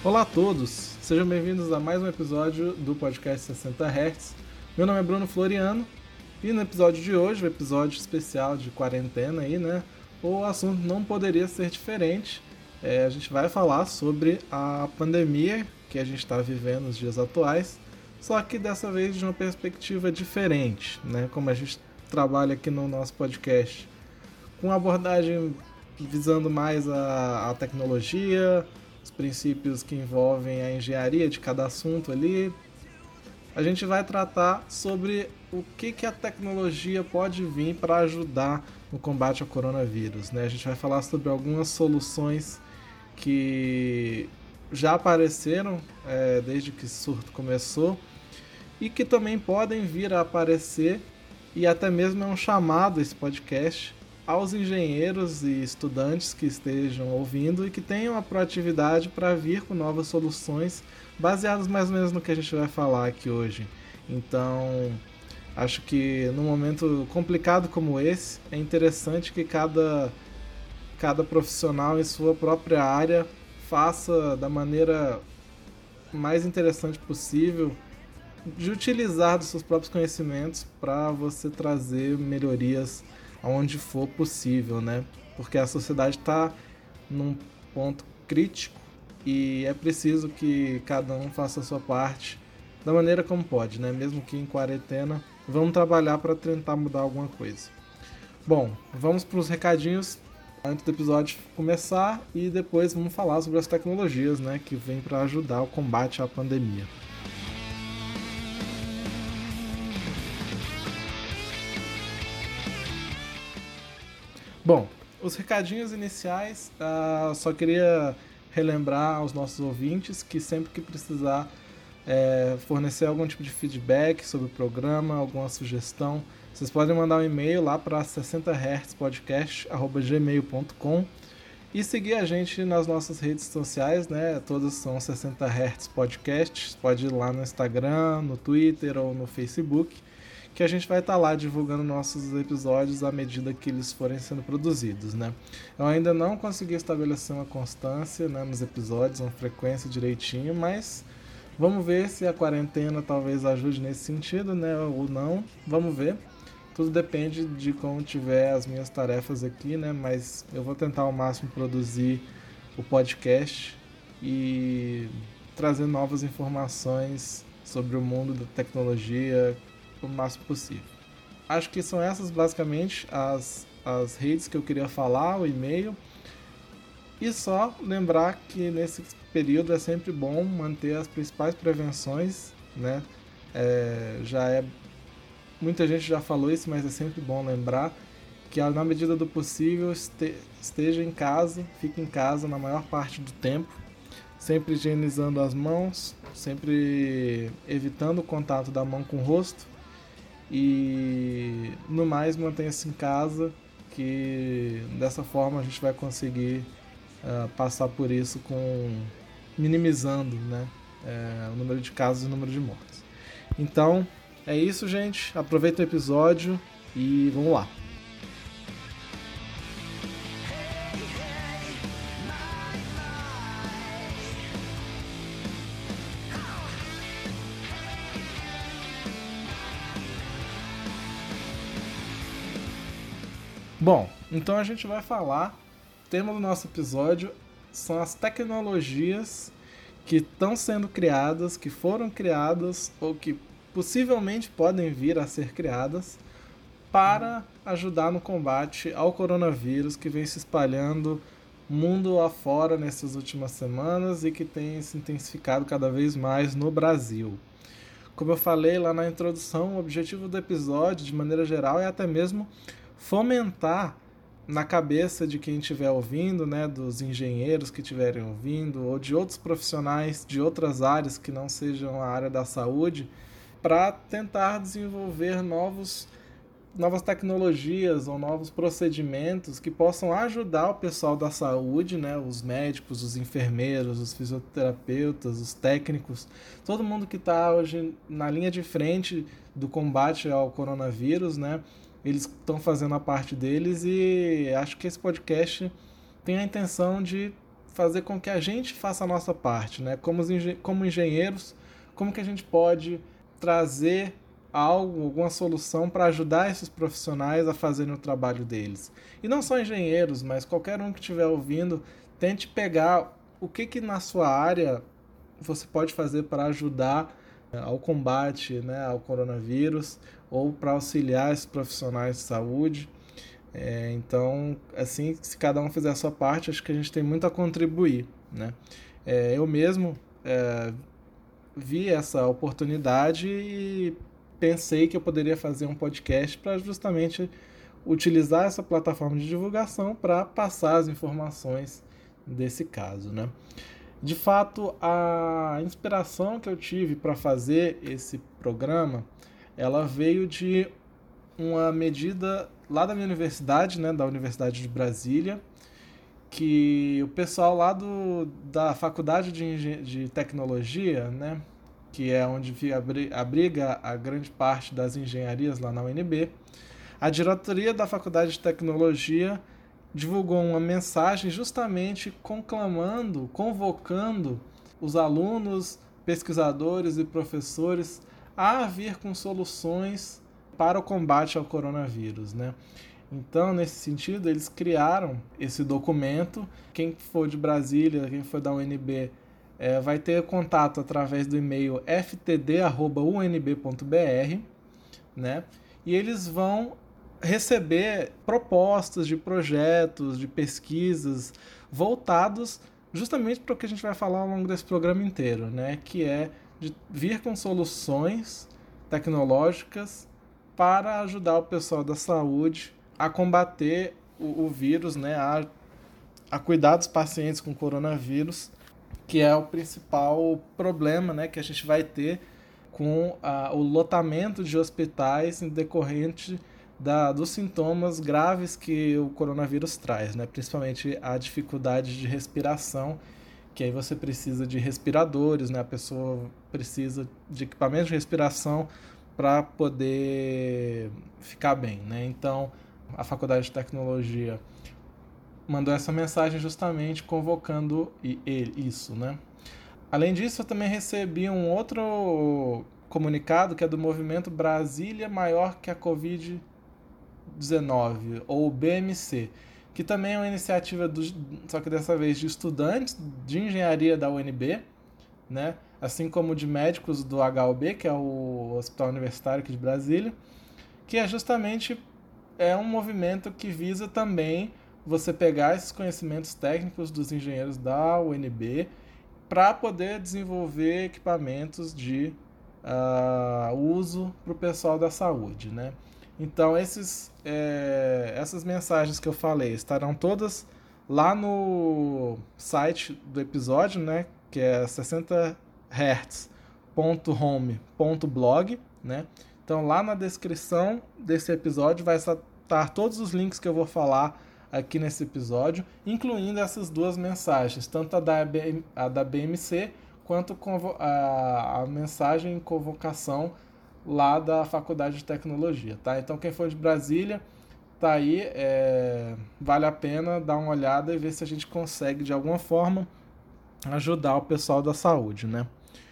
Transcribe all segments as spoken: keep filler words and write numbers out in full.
Olá a todos, sejam bem-vindos a mais um episódio do podcast sessenta hertz. Meu nome é Bruno Floriano e no episódio de hoje, o episódio especial de quarentena aí, né? O assunto não poderia ser diferente. É, a gente vai falar sobre a pandemia que a gente está vivendo nos dias atuais, só que dessa vez de uma perspectiva diferente, né? Como a gente trabalha aqui no nosso podcast com abordagem visando mais a, a tecnologia, os princípios que envolvem a engenharia de cada assunto ali, a gente vai tratar sobre o que, que a tecnologia pode vir para ajudar no combate ao coronavírus, né? A gente vai falar sobre algumas soluções que já apareceram é, desde que esse surto começou e que também podem vir a aparecer, e até mesmo é um chamado esse podcast aos engenheiros e estudantes que estejam ouvindo e que tenham a proatividade para vir com novas soluções baseadas mais ou menos no que a gente vai falar aqui hoje. Então, acho que num momento complicado como esse, é interessante que cada, cada profissional em sua própria área faça da maneira mais interessante possível de utilizar dos seus próprios conhecimentos para você trazer melhorias onde for possível, né? Porque a sociedade está num ponto crítico e é preciso que cada um faça a sua parte da maneira como pode, né? Mesmo que em quarentena, vamos trabalhar para tentar mudar alguma coisa. Bom, vamos para os recadinhos antes do episódio começar e depois vamos falar sobre as tecnologias, né, que vêm para ajudar o combate à pandemia. Bom, os recadinhos iniciais, uh, só queria relembrar aos nossos ouvintes que sempre que precisar é, fornecer algum tipo de feedback sobre o programa, alguma sugestão, vocês podem mandar um e-mail lá para sessenta hertz podcast arroba gmail ponto com e seguir a gente nas nossas redes sociais, né? Todas são sessenta hertz podcast, pode ir lá no Instagram, no Twitter ou no Facebook, que a gente vai estar lá divulgando nossos episódios à medida que eles forem sendo produzidos, né? Eu ainda não consegui estabelecer uma constância, né, nos episódios, uma frequência direitinho, mas vamos ver se a quarentena talvez ajude nesse sentido, né, ou não, vamos ver. Tudo depende de como tiver as minhas tarefas aqui, né, mas eu vou tentar ao máximo produzir o podcast e trazer novas informações sobre o mundo da tecnologia o máximo possível. Acho que são essas basicamente as, as redes que eu queria falar, o e-mail. E só lembrar que nesse período é sempre bom manter as principais prevenções, né? É, já é, muita gente já falou isso, mas é sempre bom lembrar que na medida do possível este, esteja em casa, fique em casa na maior parte do tempo, sempre higienizando as mãos, sempre evitando o contato da mão com o rosto. E no mais, mantenha-se em casa, que dessa forma a gente vai conseguir uh, passar por isso com minimizando, né, uh, o número de casos e o número de mortes. Então é isso, gente, aproveita o episódio e vamos lá. Bom, então a gente vai falar, o tema do nosso episódio são as tecnologias que estão sendo criadas, que foram criadas ou que possivelmente podem vir a ser criadas para ajudar no combate ao coronavírus que vem se espalhando mundo afora nessas últimas semanas e que tem se intensificado cada vez mais no Brasil. Como eu falei lá na introdução, o objetivo do episódio, de maneira geral, é até mesmo fomentar na cabeça de quem estiver ouvindo, né, dos engenheiros que estiverem ouvindo, ou de outros profissionais de outras áreas que não sejam a área da saúde, para tentar desenvolver novos, novas tecnologias ou novos procedimentos que possam ajudar o pessoal da saúde, né, os médicos, os enfermeiros, os fisioterapeutas, os técnicos, todo mundo que está hoje na linha de frente do combate ao coronavírus, né, eles estão fazendo a parte deles e acho que esse podcast tem a intenção de fazer com que a gente faça a nossa parte, né? Como, engen- como engenheiros, como que a gente pode trazer algo, alguma solução para ajudar esses profissionais a fazerem o trabalho deles. E não só engenheiros, mas qualquer um que estiver ouvindo, tente pegar o que que na sua área você pode fazer para ajudar ao combate, né, ao coronavírus ou para auxiliar esses profissionais de saúde. É, então, assim, se cada um fizer a sua parte, acho que a gente tem muito a contribuir, né? É, eu mesmo é, vi essa oportunidade e pensei que eu poderia fazer um podcast para justamente utilizar essa plataforma de divulgação para passar as informações desse caso, né? De fato, a inspiração que eu tive para fazer esse programa, ela veio de uma medida lá da minha universidade, né, da Universidade de Brasília, que o pessoal lá do, da Faculdade de, de Tecnologia, né, que é onde abriga a grande parte das engenharias lá na U N B, a diretoria da Faculdade de Tecnologia divulgou uma mensagem justamente conclamando, convocando os alunos, pesquisadores e professores a vir com soluções para o combate ao coronavírus, né? Então, nesse sentido, eles criaram esse documento. Quem for de Brasília, quem for da U N B, é, vai ter contato através do e-mail f t d arroba u n b ponto b r, né? E eles vão receber propostas de projetos, de pesquisas voltados justamente para o que a gente vai falar ao longo desse programa inteiro, né? Que é de vir com soluções tecnológicas para ajudar o pessoal da saúde a combater o, o vírus, né? A, a cuidar dos pacientes com coronavírus, que é o principal problema, né, que a gente vai ter com a, o lotamento de hospitais em decorrente da, dos sintomas graves que o coronavírus traz, né? Principalmente a dificuldade de respiração, que aí você precisa de respiradores, né? A pessoa precisa de equipamentos de respiração para poder ficar bem, né? Então, a Faculdade de Tecnologia mandou essa mensagem justamente convocando isso, né? Além disso, eu também recebi um outro comunicado que é do movimento Brasília Maior que a covid dezenove, ou B M C, que também é uma iniciativa, do, só que dessa vez de estudantes de engenharia da U N B, né? Assim como de médicos do H U B, que é o Hospital Universitário aqui de Brasília, que é justamente é um movimento que visa também você pegar esses conhecimentos técnicos dos engenheiros da U N B para poder desenvolver equipamentos de uh, uso para o pessoal da saúde, né? Então, esses, é, essas mensagens que eu falei estarão todas lá no site do episódio, né? Que é sessenta hertz ponto home ponto blog, né? Então, lá na descrição desse episódio vai estar todos os links que eu vou falar aqui nesse episódio, incluindo essas duas mensagens, tanto a da, a da B M C quanto a, a mensagem em convocação lá da Faculdade de Tecnologia, tá? Então, quem for de Brasília, tá aí, é, vale a pena dar uma olhada e ver se a gente consegue, de alguma forma, ajudar o pessoal da saúde, né?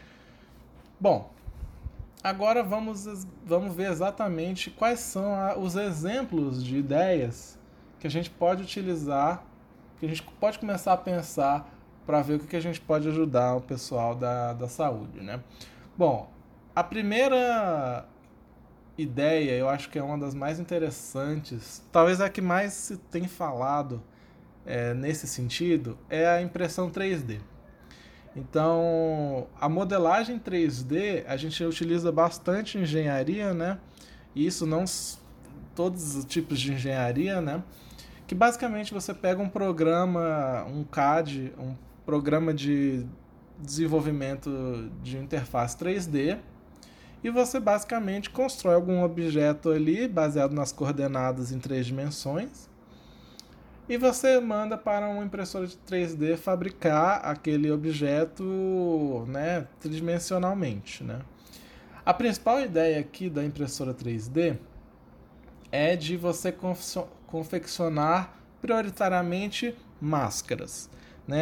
Bom, agora vamos, vamos ver exatamente quais são a, os exemplos de ideias que a gente pode utilizar, que a gente pode começar a pensar para ver o que a gente pode ajudar o pessoal da, da saúde, né? Bom, a primeira ideia, eu acho que é uma das mais interessantes, talvez a que mais se tem falado é, nesse sentido, é a impressão três D. Então, a modelagem três D, a gente utiliza bastante em engenharia, né? E isso não todos os tipos de engenharia, né? Que basicamente você pega um programa, um C A D, um programa de desenvolvimento de interface três D, e você basicamente constrói algum objeto ali baseado nas coordenadas em três dimensões, e você manda para uma impressora de três D fabricar aquele objeto, né, tridimensionalmente, né? A principal ideia aqui da impressora três D é de você confeccionar prioritariamente máscaras, né?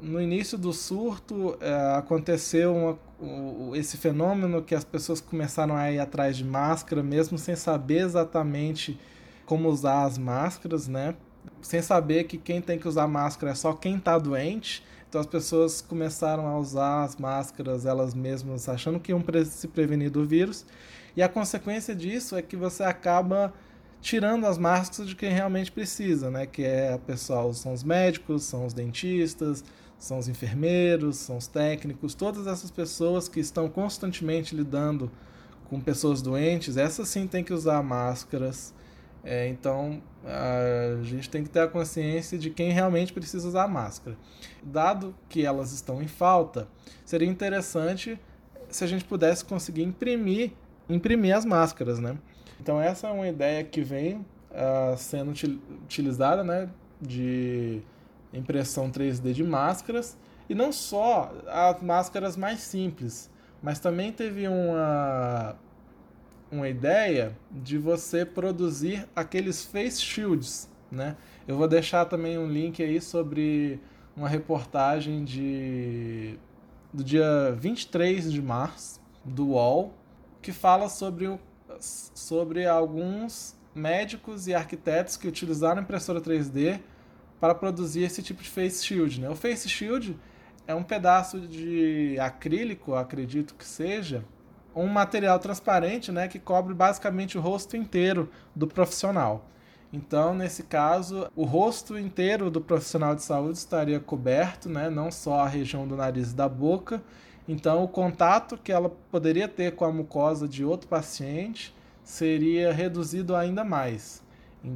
no início do surto, é, aconteceu uma, o, esse fenômeno que as pessoas começaram a ir atrás de máscara, mesmo sem saber exatamente como usar as máscaras, né? Sem saber que quem tem que usar máscara é só quem está doente. Então as pessoas começaram a usar as máscaras elas mesmas, achando que iam se prevenir do vírus. E a consequência disso é que você acaba tirando as máscaras de quem realmente precisa, né? Que é, pessoal, são os médicos, são os dentistas, são os enfermeiros, são os técnicos, todas essas pessoas que estão constantemente lidando com pessoas doentes, essas sim tem que usar máscaras. É, então a gente tem que ter a consciência de quem realmente precisa usar máscara. Dado que elas estão em falta, seria interessante se a gente pudesse conseguir imprimir, imprimir as máscaras, né? Então essa é uma ideia que vem uh, sendo util- utilizada, né, de impressão três D de máscaras, e não só as máscaras mais simples, mas também teve uma uma ideia de você produzir aqueles face shields, né? Eu vou deixar também um link aí sobre uma reportagem de, do dia vinte e três de março, do U O L, que fala sobre, o, sobre alguns médicos e arquitetos que utilizaram impressora três D para produzir esse tipo de face shield, né? O face shield é um pedaço de acrílico, acredito que seja, um material transparente, né, que cobre basicamente o rosto inteiro do profissional. Então, nesse caso, o rosto inteiro do profissional de saúde estaria coberto, né, não só a região do nariz e da boca. Então, o contato que ela poderia ter com a mucosa de outro paciente seria reduzido ainda mais.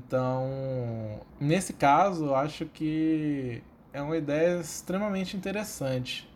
Então, nesse caso, eu acho que é uma ideia extremamente interessante.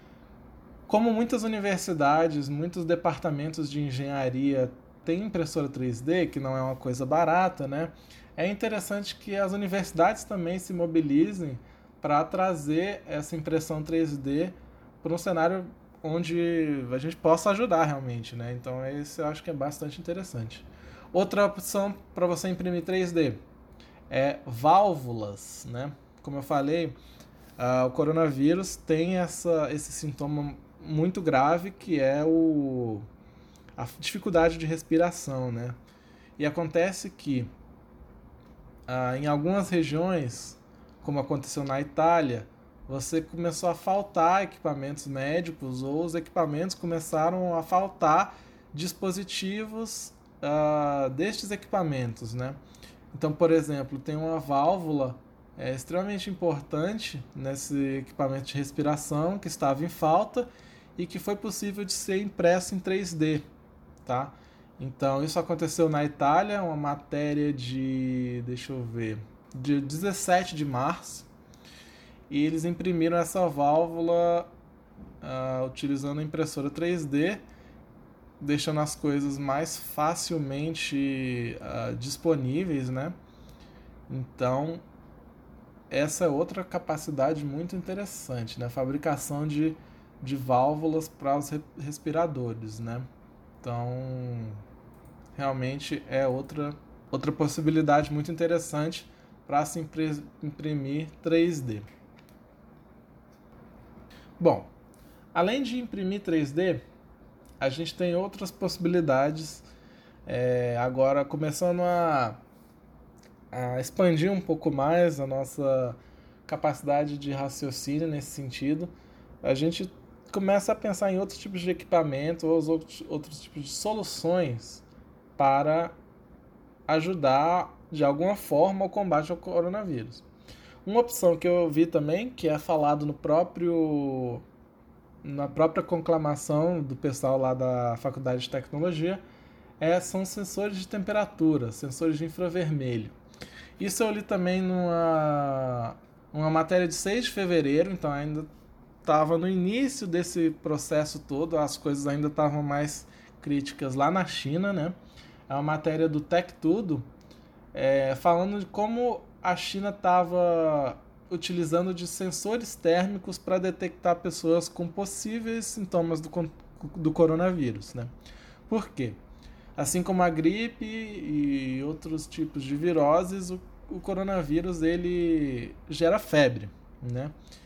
Como muitas universidades, muitos departamentos de engenharia têm impressora três D, que não é uma coisa barata, né? É interessante que as universidades também se mobilizem para trazer essa impressão três D para um cenário onde a gente possa ajudar realmente, né? Então esse eu acho que é bastante interessante. Outra opção para você imprimir três D é válvulas, né? Como eu falei, uh, o coronavírus tem essa, esse sintoma muito grave, que é o, a dificuldade de respiração, né? E acontece que ah, em algumas regiões, como aconteceu na Itália, você começou a faltar equipamentos médicos, ou os equipamentos começaram a faltar dispositivos ah, destes equipamentos, né? Então, por exemplo, tem uma válvula é, extremamente importante nesse equipamento de respiração que estava em falta e que foi possível de ser impresso em três D, tá? Então, isso aconteceu na Itália, uma matéria de, deixa eu ver, de dezessete de março, e eles imprimiram essa válvula uh, utilizando a impressora três D, deixando as coisas mais facilmente uh, disponíveis, né? Então, essa é outra capacidade muito interessante, né? A fabricação de de válvulas para os respiradores, né? Então, realmente é outra, outra possibilidade muito interessante para se imprimir três D. Bom, além de imprimir três D, a gente tem outras possibilidades, é, agora começando a, a expandir um pouco mais a nossa capacidade de raciocínio nesse sentido. A gente começa a pensar em outros tipos de equipamento ou outros, outros tipos de soluções para ajudar de alguma forma o combate ao coronavírus. Uma opção que eu vi também, que é falado no próprio na própria conclamação do pessoal lá da Faculdade de Tecnologia, é, são sensores de temperatura, sensores de infravermelho. Isso eu li também numa uma matéria de seis de fevereiro, então ainda estava no início desse processo todo, as coisas ainda estavam mais críticas lá na China, né? É uma matéria do Tech Tudo, é, falando de como a China estava utilizando de sensores térmicos para detectar pessoas com possíveis sintomas do, do coronavírus, né? Por quê? Assim como a gripe e outros tipos de viroses, o, o coronavírus ele gera febre, né?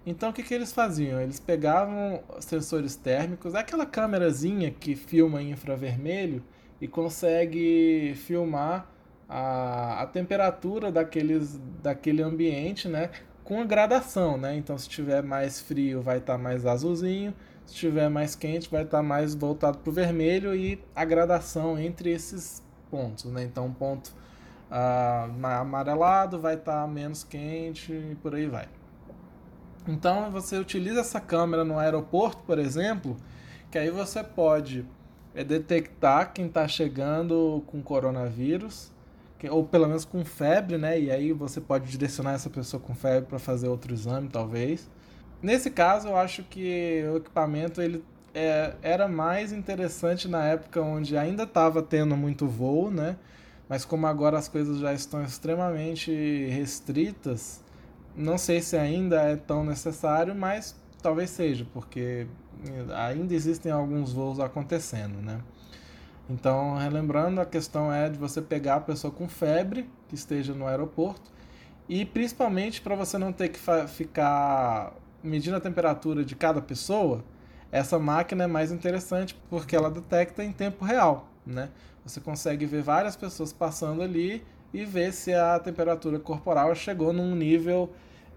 Então o que, que eles faziam? Eles pegavam sensores térmicos, aquela câmerazinha que filma em infravermelho e consegue filmar a, a temperatura daqueles, daquele ambiente, né, com a gradação, né? Então se tiver mais frio vai estar mais azulzinho, se tiver mais quente vai estar mais voltado para o vermelho e a gradação entre esses pontos, né? Então um ponto ah, amarelado vai estar menos quente e por aí vai. Então você utiliza essa câmera no aeroporto, por exemplo, que aí você pode é, detectar quem está chegando com coronavírus, que, ou pelo menos com febre, né? E aí você pode direcionar essa pessoa com febre para fazer outro exame, talvez. Nesse caso, eu acho que o equipamento ele é, era mais interessante na época onde ainda estava tendo muito voo, né? Mas como agora as coisas já estão extremamente restritas, não sei se ainda é tão necessário, mas talvez seja, porque ainda existem alguns voos acontecendo, né? Então, relembrando, a questão é de você pegar a pessoa com febre, que esteja no aeroporto, e principalmente para você não ter que ficar medindo a temperatura de cada pessoa, essa máquina é mais interessante porque ela detecta em tempo real, né? Você consegue ver várias pessoas passando ali e ver se a temperatura corporal chegou num nível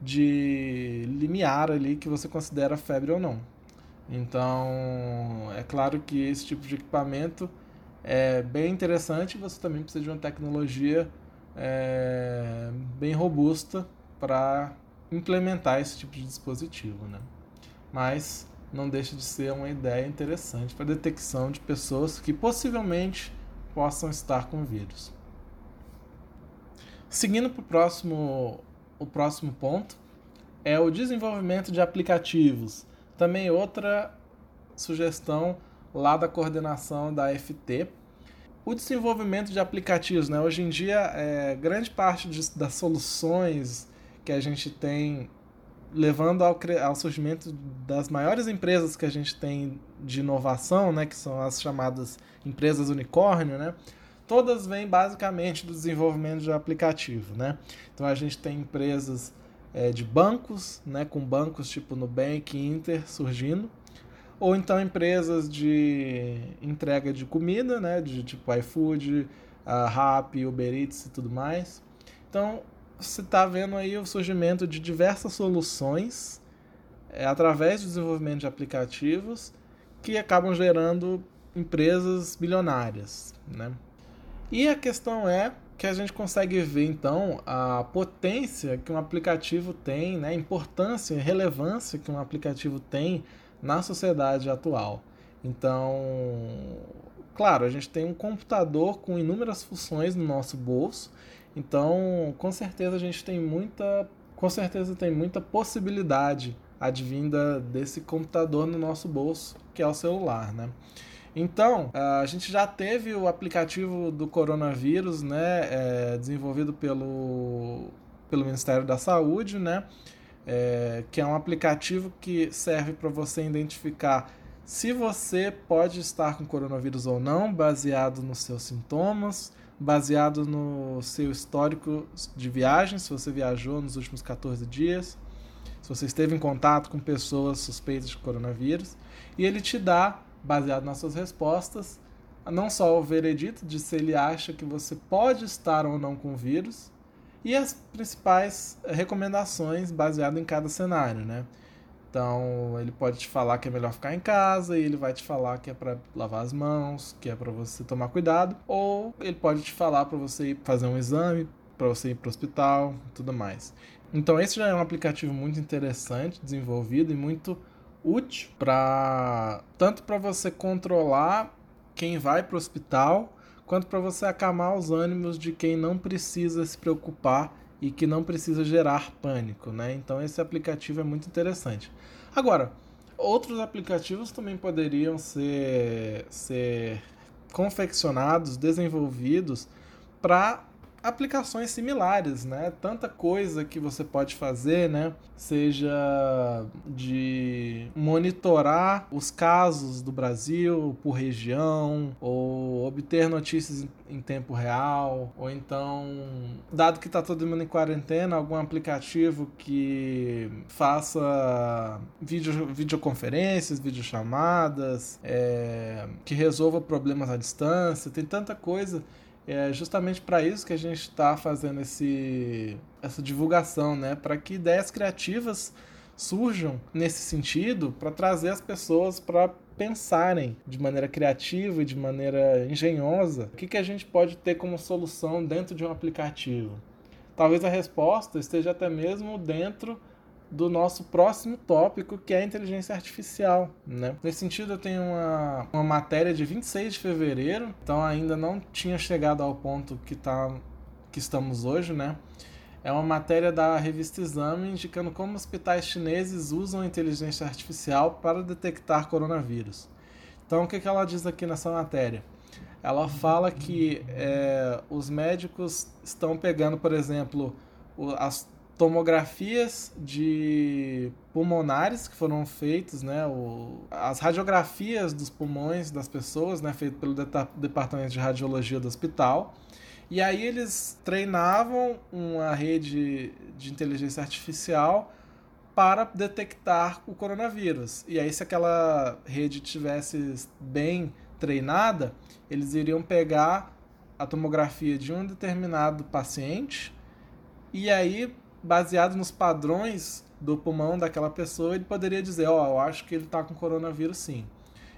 de limiar ali que você considera febre ou não. Então, é claro que esse tipo de equipamento é bem interessante, você também precisa de uma tecnologia é, bem robusta para implementar esse tipo de dispositivo, né? Mas não deixa de ser uma ideia interessante para detecção de pessoas que possivelmente possam estar com vírus. Seguindo para o próximo, o próximo ponto, é o desenvolvimento de aplicativos. Também outra sugestão lá da coordenação da F T. O desenvolvimento de aplicativos, né? Hoje em dia, é, grande parte de, das soluções que a gente tem, levando ao, ao surgimento das maiores empresas que a gente tem de inovação, né? Que são as chamadas empresas unicórnio, né? Todas vêm basicamente do desenvolvimento de aplicativo, né? Então a gente tem empresas é, de bancos, né? Com bancos tipo Nubank e Inter surgindo, ou então empresas de entrega de comida, né? De tipo iFood, a Rappi, Uber Eats e tudo mais. Então você está vendo aí o surgimento de diversas soluções é, através do desenvolvimento de aplicativos que acabam gerando empresas bilionárias, né? E a questão é que a gente consegue ver, então, a potência que um aplicativo tem, né? A importância e relevância que um aplicativo tem na sociedade atual. Então, claro, a gente tem um computador com inúmeras funções no nosso bolso, então, com certeza a gente tem muita, com certeza tem muita possibilidade advinda desse computador no nosso bolso, que é o celular, né? Então, a gente já teve o aplicativo do coronavírus, né, é, desenvolvido pelo, pelo Ministério da Saúde, né, é, que é um aplicativo que serve para você identificar se você pode estar com coronavírus ou não, baseado nos seus sintomas, baseado no seu histórico de viagem, se você viajou nos últimos catorze dias, se você esteve em contato com pessoas suspeitas de coronavírus, e ele te dá, baseado nas suas respostas, não só o veredito de se ele acha que você pode estar ou não com o vírus, e as principais recomendações baseadas em cada cenário, né? Então, ele pode te falar que é melhor ficar em casa, e ele vai te falar que é para lavar as mãos, que é para você tomar cuidado, ou ele pode te falar para você ir fazer um exame, para você ir para o hospital e tudo mais. Então, esse já é um aplicativo muito interessante, desenvolvido e muito útil para tanto para você controlar quem vai para o hospital, quanto para você acalmar os ânimos de quem não precisa se preocupar e que não precisa gerar pânico, né? Então esse aplicativo é muito interessante. Agora, outros aplicativos também poderiam ser, ser confeccionados, desenvolvidos para aplicações similares, né? Tanta coisa que você pode fazer, né? Seja de monitorar os casos do Brasil por região, ou obter notícias em tempo real, ou então, dado que está todo mundo em quarentena, algum aplicativo que faça vídeo, videoconferências, videochamadas, é, que resolva problemas à distância. Tem tanta coisa. É justamente para isso que a gente está fazendo esse, essa divulgação, né? Para que ideias criativas surjam nesse sentido, para trazer as pessoas para pensarem de maneira criativa e de maneira engenhosa o que, que a gente pode ter como solução dentro de um aplicativo. Talvez a resposta esteja até mesmo dentro do nosso próximo tópico, que é a inteligência artificial, né? Nesse sentido, eu tenho uma, uma matéria de vinte e seis de fevereiro, então ainda não tinha chegado ao ponto que, tá, que estamos hoje, né? É uma matéria da revista Exame indicando como hospitais chineses usam a inteligência artificial para detectar coronavírus. Então, o que, que ela diz aqui nessa matéria? Ela fala que é, os médicos estão pegando, por exemplo, as tomografias de pulmonares que foram feitas, né, o, as radiografias dos pulmões das pessoas, né, feitas pelo de- departamento de radiologia do hospital, e aí eles treinavam uma rede de inteligência artificial para detectar o coronavírus. E aí, se aquela rede tivesse bem treinada, eles iriam pegar a tomografia de um determinado paciente e aí, baseado nos padrões do pulmão daquela pessoa, ele poderia dizer, ó, oh, eu acho que ele está com coronavírus sim.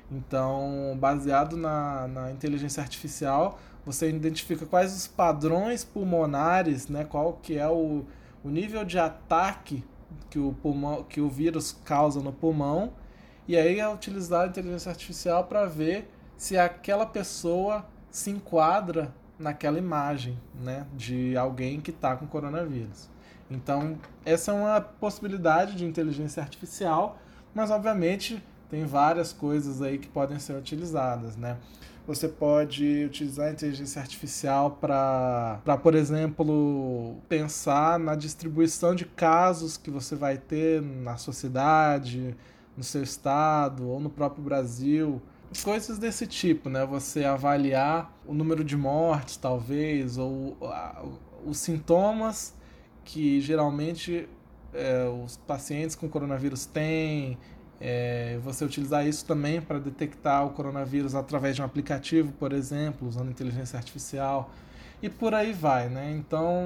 Então, baseado na, na inteligência artificial, você identifica quais os padrões pulmonares, né, qual que é o, o nível de ataque que o, pulmão, que o vírus causa no pulmão, e aí é utilizar a inteligência artificial para ver se aquela pessoa se enquadra naquela imagem, né, de alguém que está com coronavírus. Então, essa é uma possibilidade de inteligência artificial, mas obviamente tem várias coisas aí que podem ser utilizadas, né? Você pode utilizar a inteligência artificial para, para, por exemplo, pensar na distribuição de casos que você vai ter na sua cidade, no seu estado ou no próprio Brasil. Coisas desse tipo, né? Você avaliar o número de mortes, talvez, ou a, os sintomas que geralmente é, os pacientes com coronavírus têm. É, você utilizar isso também para detectar o coronavírus através de um aplicativo, por exemplo, usando inteligência artificial, e por aí vai, né? Então,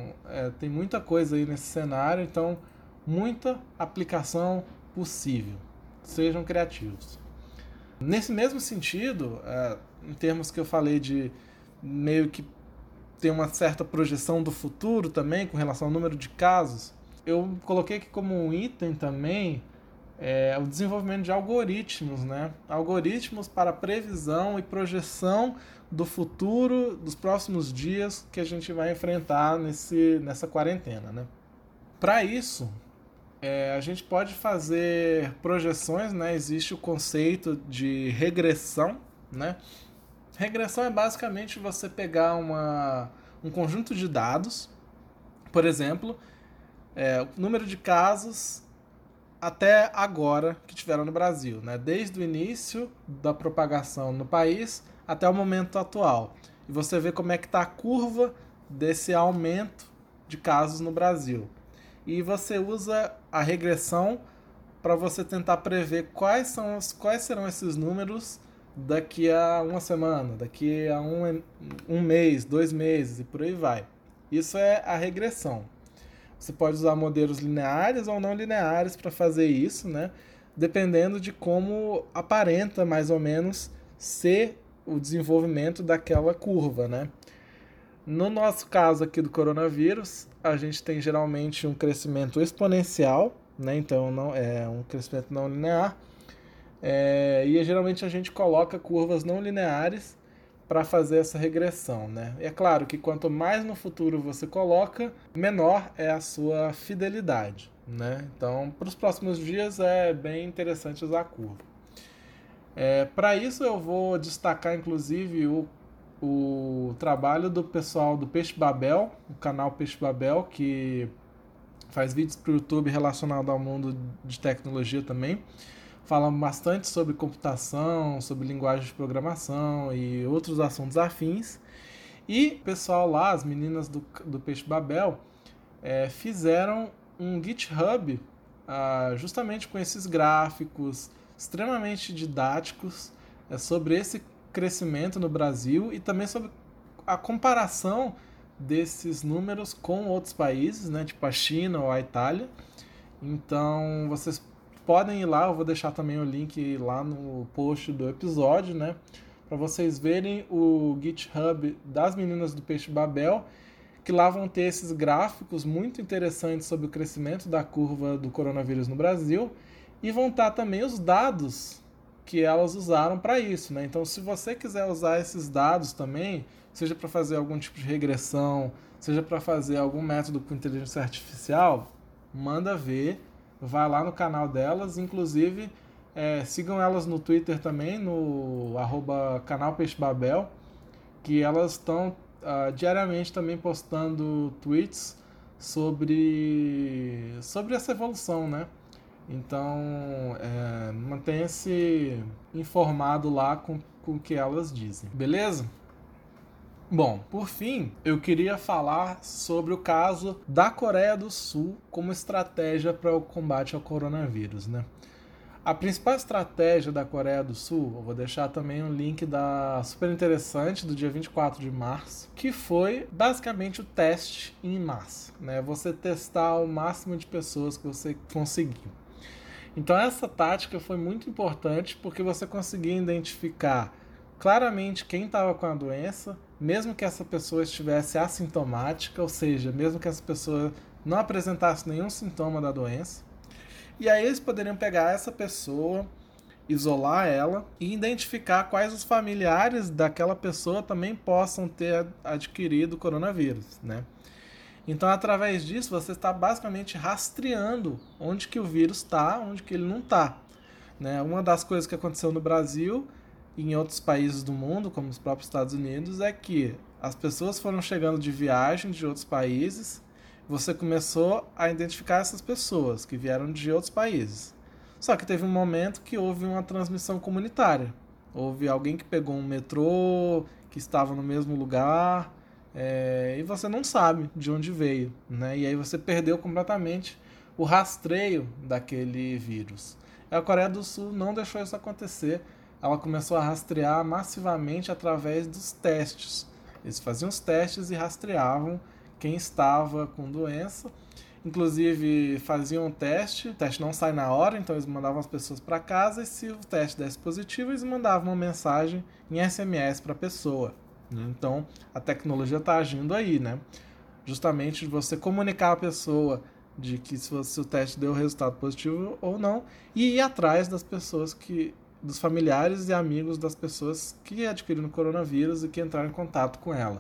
é, tem muita coisa aí nesse cenário, então, muita aplicação possível. Sejam criativos. Nesse mesmo sentido, é, em termos que eu falei de meio que ter uma certa projeção do futuro também, com relação ao número de casos, eu coloquei aqui como um item também É, o desenvolvimento de algoritmos, né? Algoritmos para previsão e projeção do futuro, dos próximos dias que a gente vai enfrentar nesse, nessa quarentena, né? Para isso, é, a gente pode fazer projeções, né? Existe o conceito de regressão, né? Regressão é basicamente você pegar uma, um conjunto de dados, por exemplo, é, o número de casos até agora que tiveram no Brasil, né? Desde o início da propagação no país até o momento atual. E você vê como é que está a curva desse aumento de casos no Brasil. E você usa a regressão para você tentar prever quais, são os, quais serão esses números daqui a uma semana, daqui a um, um mês, dois meses e por aí vai. Isso é a regressão. Você pode usar modelos lineares ou não lineares para fazer isso, né? Dependendo de como aparenta mais ou menos ser o desenvolvimento daquela curva, né? No nosso caso aqui do coronavírus, a gente tem geralmente um crescimento exponencial, né? Então não é um crescimento não linear, é, e geralmente a gente coloca curvas não lineares para fazer essa regressão, né? E é claro que quanto mais no futuro você coloca, menor é a sua fidelidade, né? Então, para os próximos dias é bem interessante usar a curva. É, para isso eu vou destacar inclusive o, o trabalho do pessoal do Peixe Babel, o canal Peixe Babel, que faz vídeos para o YouTube relacionado ao mundo de tecnologia também. falam bastante sobre computação, sobre linguagem de programação e outros assuntos afins. E o pessoal lá, as meninas do, do Peixe Babel, é, fizeram um GitHub ah, justamente com esses gráficos extremamente didáticos é, sobre esse crescimento no Brasil e também sobre a comparação desses números com outros países, né, tipo a China ou a Itália. Então vocês podem ir lá, eu vou deixar também o link lá no post do episódio, né, para vocês verem o GitHub das meninas do Peixe Babel, que lá vão ter esses gráficos muito interessantes sobre o crescimento da curva do coronavírus no Brasil e vão estar também os dados que elas usaram para isso, né? Então, se você quiser usar esses dados também, seja para fazer algum tipo de regressão, seja para fazer algum método com inteligência artificial, manda ver, vai lá no canal delas, inclusive é, sigam elas no Twitter também, no arroba canal Peixe Babel, que elas estão uh, diariamente também postando tweets sobre, sobre essa evolução, né? Então, é, mantenha-se informado lá com, com o que elas dizem, beleza? Bom, por fim, eu queria falar sobre o caso da Coreia do Sul como estratégia para o combate ao coronavírus, né? A principal estratégia da Coreia do Sul, eu vou deixar também um link da super interessante do dia vinte e quatro de março, que foi basicamente o teste em massa, né? Você testar o máximo de pessoas que você conseguir. Então essa tática foi muito importante porque você conseguia identificar claramente quem estava com a doença, mesmo que essa pessoa estivesse assintomática, ou seja, mesmo que essa pessoa não apresentasse nenhum sintoma da doença. E aí eles poderiam pegar essa pessoa, isolar ela e identificar quais os familiares daquela pessoa também possam ter adquirido coronavírus, né? Então, através disso, você está basicamente rastreando onde que o vírus está, onde que ele não está, né? Uma das coisas que aconteceu no Brasil e em outros países do mundo, como os próprios Estados Unidos, é que as pessoas foram chegando de viagem de outros países, você começou a identificar essas pessoas que vieram de outros países. Só que teve um momento que houve uma transmissão comunitária. Houve alguém que pegou um metrô, que estava no mesmo lugar, é, e você não sabe de onde veio, né? E aí você perdeu completamente o rastreio daquele vírus. A Coreia do Sul não deixou isso acontecer. Ela começou a rastrear massivamente através dos testes. Eles faziam os testes e rastreavam quem estava com doença. Inclusive faziam um teste, o teste não sai na hora, então eles mandavam as pessoas para casa e se o teste desse positivo, eles mandavam uma mensagem em S M S para a pessoa. Então a tecnologia está agindo aí, né? Justamente de você comunicar a pessoa de que se o teste deu resultado positivo ou não e ir atrás das pessoas que dos familiares e amigos das pessoas que adquiriram coronavírus e que entraram em contato com ela.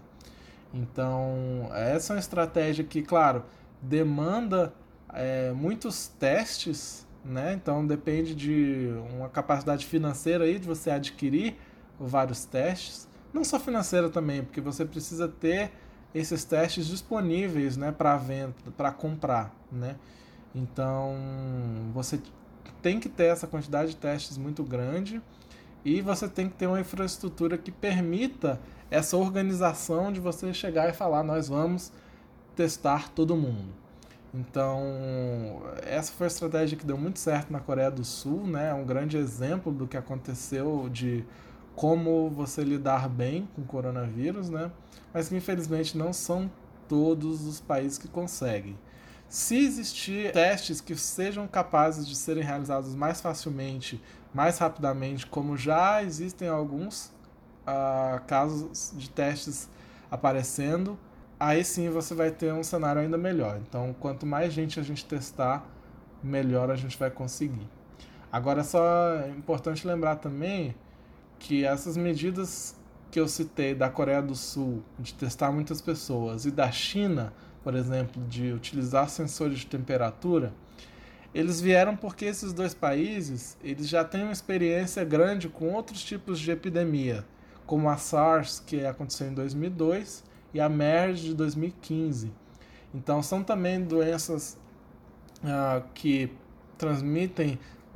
Então, essa é uma estratégia que, claro, demanda é, muitos testes, né? Então, depende de uma capacidade financeira aí de você adquirir vários testes. Não só financeira também, porque você precisa ter esses testes disponíveis, né, para venda, para comprar, né? Então, você tem que ter essa quantidade de testes muito grande e você tem que ter uma infraestrutura que permita essa organização de você chegar e falar, nós vamos testar todo mundo. Então, essa foi a estratégia que deu muito certo na Coreia do Sul, né? É um grande exemplo do que aconteceu de como você lidar bem com o coronavírus, né? Mas que infelizmente não são todos os países que conseguem. Se existir testes que sejam capazes de serem realizados mais facilmente, mais rapidamente, como já existem alguns uh, casos de testes aparecendo, aí sim você vai ter um cenário ainda melhor. Então, quanto mais gente a gente testar, melhor a gente vai conseguir. Agora, só é importante lembrar também que essas medidas que eu citei da Coreia do Sul, de testar muitas pessoas, e da China, por exemplo, de utilizar sensores de temperatura, eles vieram porque esses dois países eles já têm uma experiência grande com outros tipos de epidemia, como a SARS, que aconteceu em dois mil e dois, e a MERS de dois mil e quinze. Então, são também doenças uh, que transmitem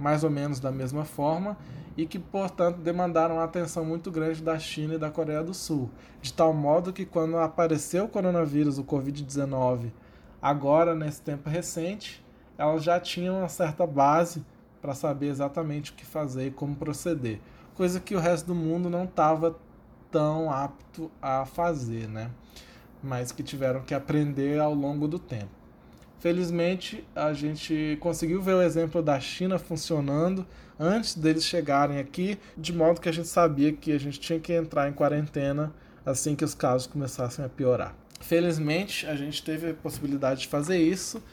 mais ou menos da mesma forma e que, portanto, demandaram uma atenção muito grande da China e da Coreia do Sul, de tal modo que quando apareceu o coronavírus, o covid dezenove, agora nesse tempo recente, elas já tinham uma certa base para saber exatamente o que fazer e como proceder, coisa que o resto do mundo não estava tão apto a fazer, né? Mas que tiveram que aprender ao longo do tempo. Felizmente, a gente conseguiu ver o exemplo da China funcionando antes deles chegarem aqui, de modo que a gente sabia que a gente tinha que entrar em quarentena assim que os casos começassem a piorar. Felizmente, a gente teve a possibilidade de fazer isso,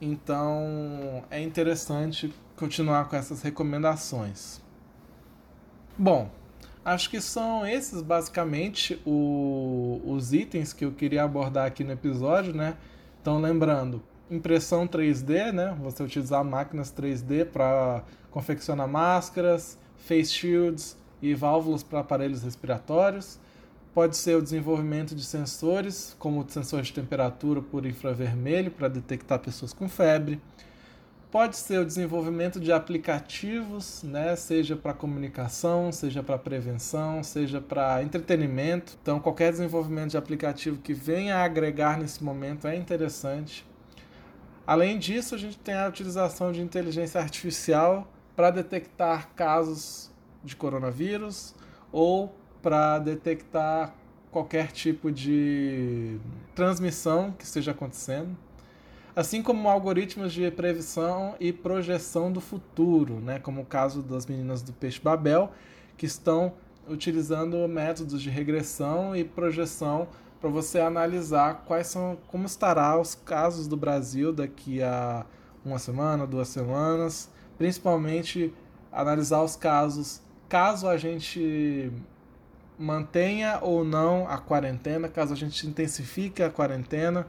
então é interessante continuar com essas recomendações. Bom, acho que são esses basicamente o, os itens que eu queria abordar aqui no episódio, né? Então, lembrando, impressão três D, né? Você utilizar máquinas três D para confeccionar máscaras, face shields e válvulas para aparelhos respiratórios. Pode ser o desenvolvimento de sensores, como sensores de temperatura por infravermelho para detectar pessoas com febre. Pode ser o desenvolvimento de aplicativos, né? Seja para comunicação, seja para prevenção, seja para entretenimento. Então, qualquer desenvolvimento de aplicativo que venha a agregar nesse momento é interessante. Além disso, a gente tem a utilização de inteligência artificial para detectar casos de coronavírus ou para detectar qualquer tipo de transmissão que esteja acontecendo, assim como algoritmos de previsão e projeção do futuro, né, como o caso das meninas do Peixe Babel, que estão utilizando métodos de regressão e projeção para você analisar quais são, como estará os casos do Brasil daqui a uma semana, duas semanas, principalmente analisar os casos caso a gente mantenha ou não a quarentena, caso a gente intensifique a quarentena.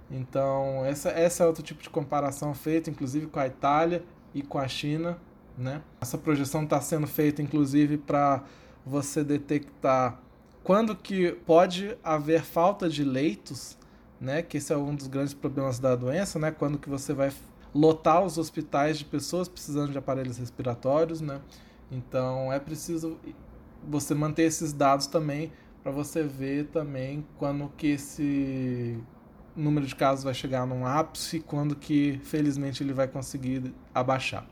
Então, essa, essa é outro tipo de comparação feita, inclusive, com a Itália e com a China, né? Essa projeção está sendo feita, inclusive, para você detectar quando que pode haver falta de leitos, né? Que esse é um dos grandes problemas da doença, né? Quando que você vai lotar os hospitais de pessoas precisando de aparelhos respiratórios, né? Então, é preciso você manter esses dados também para você ver também quando que esse número de casos vai chegar num ápice, quando que, felizmente, ele vai conseguir abaixar.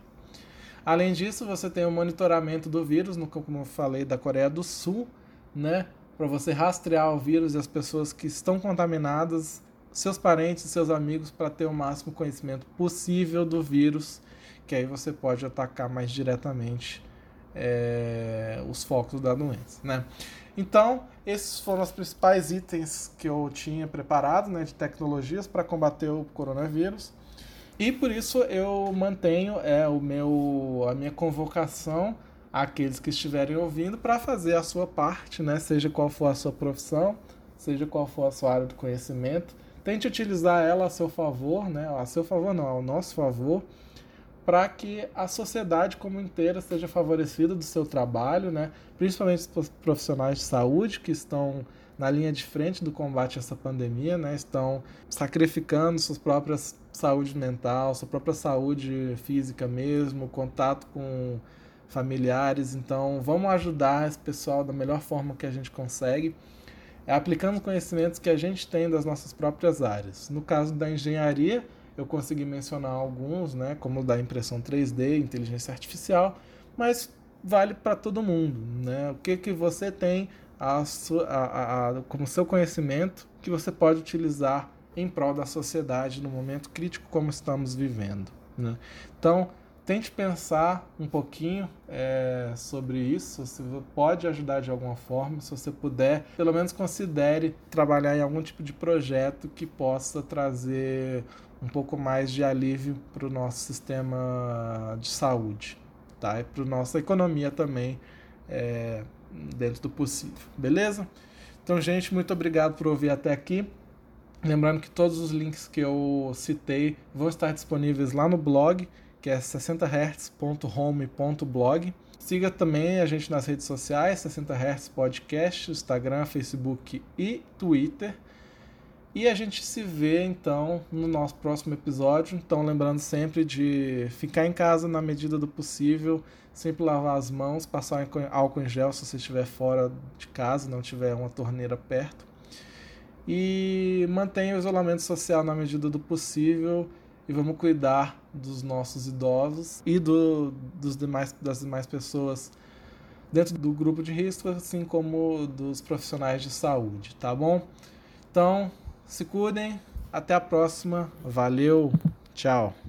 Além disso, você tem o monitoramento do vírus, no, como eu falei, da Coreia do Sul, né, para você rastrear o vírus e as pessoas que estão contaminadas, seus parentes e seus amigos, para ter o máximo conhecimento possível do vírus, que aí você pode atacar mais diretamente é, os focos da doença, né? Então, esses foram os principais itens que eu tinha preparado, né, de tecnologias para combater o coronavírus. E por isso eu mantenho é, o meu, a minha convocação àqueles que estiverem ouvindo para fazer a sua parte, né, seja qual for a sua profissão, seja qual for a sua área de conhecimento. Tente utilizar ela a seu favor, né, a seu favor não, ao nosso favor, para que a sociedade como inteira seja favorecida do seu trabalho, né? Principalmente os profissionais de saúde que estão na linha de frente do combate a essa pandemia, né? Estão sacrificando sua própria saúde mental, sua própria saúde física mesmo, contato com familiares. Então, vamos ajudar esse pessoal da melhor forma que a gente consegue, é aplicando conhecimentos que a gente tem das nossas próprias áreas. No caso da engenharia, eu consegui mencionar alguns, né, como o da impressão três D, inteligência artificial, mas vale para todo mundo, né? O que, que você tem a sua, a, a, como seu conhecimento que você pode utilizar em prol da sociedade no momento crítico como estamos vivendo, né? Então, tente pensar um pouquinho é, sobre isso, se você pode ajudar de alguma forma, se você puder, pelo menos considere trabalhar em algum tipo de projeto que possa trazer um pouco mais de alívio para o nosso sistema de saúde, tá? E para a nossa economia também, é, dentro do possível, beleza? Então, gente, muito obrigado por ouvir até aqui. Lembrando que todos os links que eu citei vão estar disponíveis lá no blog, que é sessenta hertz ponto home ponto blog. Siga também a gente nas redes sociais, sessenta hertz Podcast, Instagram, Facebook e Twitter. E a gente se vê, então, no nosso próximo episódio. Então, lembrando sempre de ficar em casa na medida do possível, sempre lavar as mãos, passar álcool em gel se você estiver fora de casa, não tiver uma torneira perto. E mantenha o isolamento social na medida do possível e vamos cuidar dos nossos idosos e do, dos demais, das demais pessoas dentro do grupo de risco, assim como dos profissionais de saúde, tá bom? Então, se cuidem, até a próxima, valeu, tchau!